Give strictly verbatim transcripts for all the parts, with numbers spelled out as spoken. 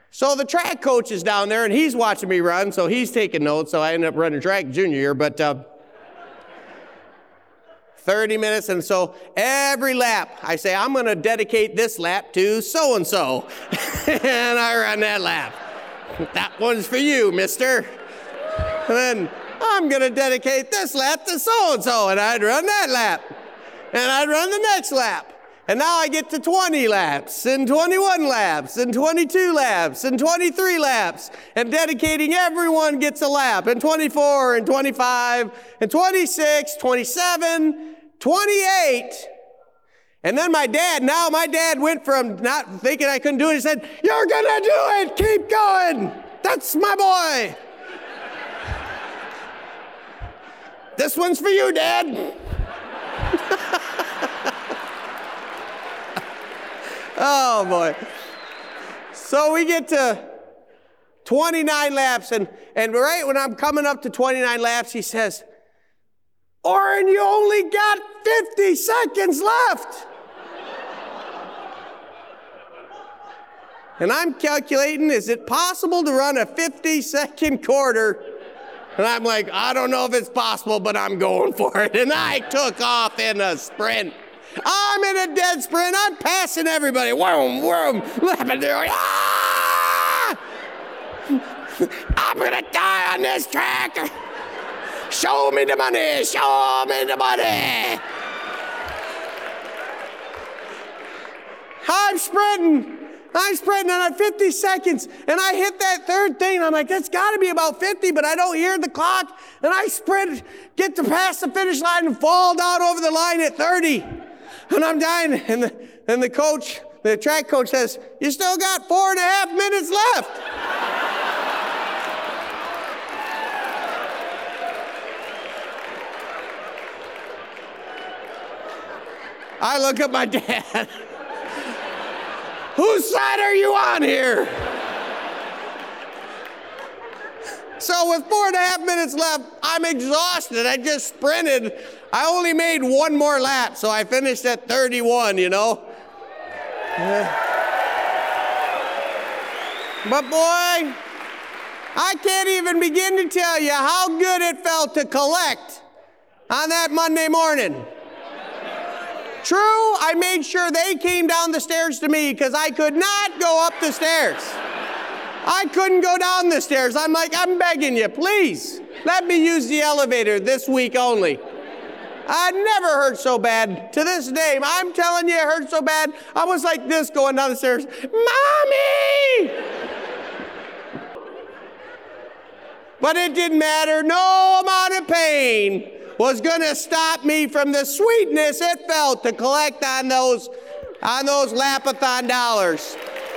So the track coach is down there, and he's watching me run, so he's taking notes, so I ended up running track junior year, but uh, thirty minutes, and so every lap, I say, I'm going to dedicate this lap to so-and-so, and I run that lap. That one's for you, mister. And then I'm going to dedicate this lap to so-and-so, and I'd run that lap, and I'd run the next lap. And now I get to twenty laps, and twenty-one laps, and twenty-two laps, and twenty-three laps, and dedicating everyone gets a lap, and twenty-four, and twenty-five, and twenty-six, twenty-seven, twenty-eight. And then my dad, now my dad went from not thinking I couldn't do it, he said, "You're gonna do it, keep going, that's my boy. This one's for you, Dad." Oh, boy. So we get to twenty-nine laps, and, and right when I'm coming up to twenty-nine laps, he says, "Orrin, you only got fifty seconds left." And I'm calculating, is it possible to run a fifty-second quarter? And I'm like, I don't know if it's possible, but I'm going for it. And I took off in a sprint. I'm in a dead sprint. I'm passing everybody. Vroom, vroom, lapping there. Ah! I'm going to die on this track. Show me the money. Show me the money. I'm sprinting. I'm sprinting and I'm fifty seconds. And I hit that third thing. I'm like, that's got to be about fifty, but I don't hear the clock. And I sprint, get to past the finish line and fall down over the line at thirty. And I'm dying, and the, and the coach, the track coach says, "You still got four and a half minutes left." I look at my dad. Whose side are you on here? So with four and a half minutes left, I'm exhausted. I just sprinted. I only made one more lap, so I finished at thirty-one, you know. Yeah. But boy, I can't even begin to tell you how good it felt to collect on that Monday morning. True, I made sure they came down the stairs to me because I could not go up the stairs. I couldn't go down the stairs. I'm like, I'm begging you, please, let me use the elevator this week only. I never hurt so bad. To this day, I'm telling you, it hurt so bad. I was like this going down the stairs. Mommy! But it didn't matter. No amount of pain was going to stop me from the sweetness it felt to collect on those, on those Lapathon dollars.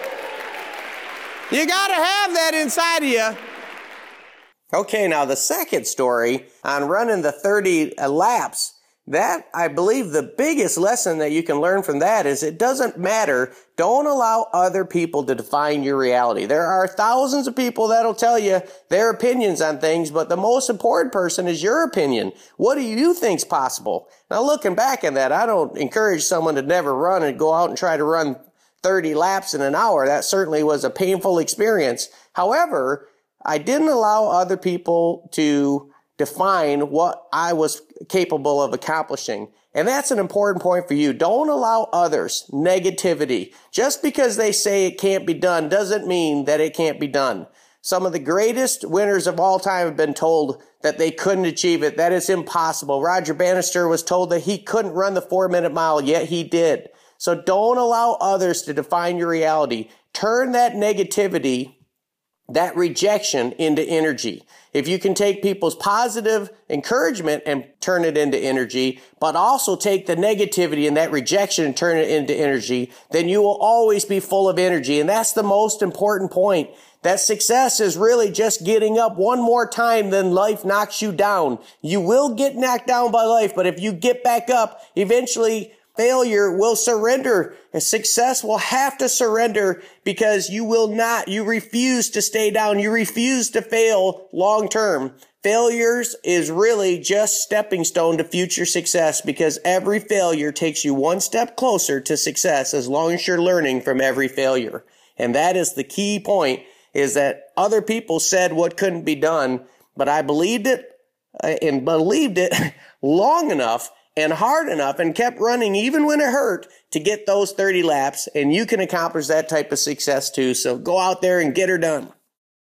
You got to have that inside of you. Okay, now the second story on running the thirty laps, that, I believe the biggest lesson that you can learn from that is it doesn't matter. Don't allow other people to define your reality. There are thousands of people that'll tell you their opinions on things, but the most important person is your opinion. What do you think's possible? Now looking back at that, I don't encourage someone to never run and go out and try to run thirty laps in an hour. That certainly was a painful experience. However, I didn't allow other people to define what I was capable of accomplishing. And that's an important point for you. Don't allow others negativity. Just because they say it can't be done doesn't mean that it can't be done. Some of the greatest winners of all time have been told that they couldn't achieve it, that it's impossible. Roger Bannister was told that he couldn't run the four-minute mile, yet he did. So don't allow others to define your reality. Turn that negativity, that rejection, into energy. If you can take people's positive encouragement and turn it into energy, but also take the negativity and that rejection and turn it into energy, then you will always be full of energy. And that's the most important point. That success is really just getting up one more time than life knocks you down. You will get knocked down by life, but if you get back up, eventually failure will surrender, and success will have to surrender because you will not, you refuse to stay down. You refuse to fail long term. Failures is really just stepping stone to future success because every failure takes you one step closer to success as long as you're learning from every failure. And that is the key point, is that other people said what couldn't be done, but I believed it uh, and believed it long enough and hard enough and kept running even when it hurt to get those thirty laps. And you can accomplish that type of success too. So go out there and get her done.